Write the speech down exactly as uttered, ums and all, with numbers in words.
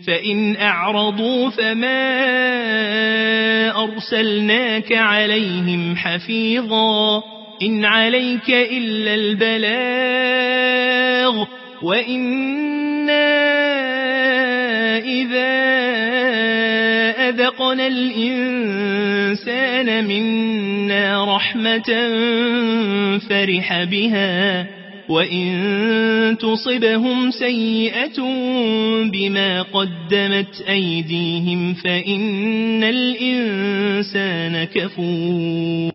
فإن أعرضوا فما أرسلناك عليهم حفيظا إن عليك إلا البلاغ وإنا إذا أذقنا الإنسان منا رحمة فرح بها وإن تصبهم سيئة بما قدمت أيديهم فإن الإنسان كفور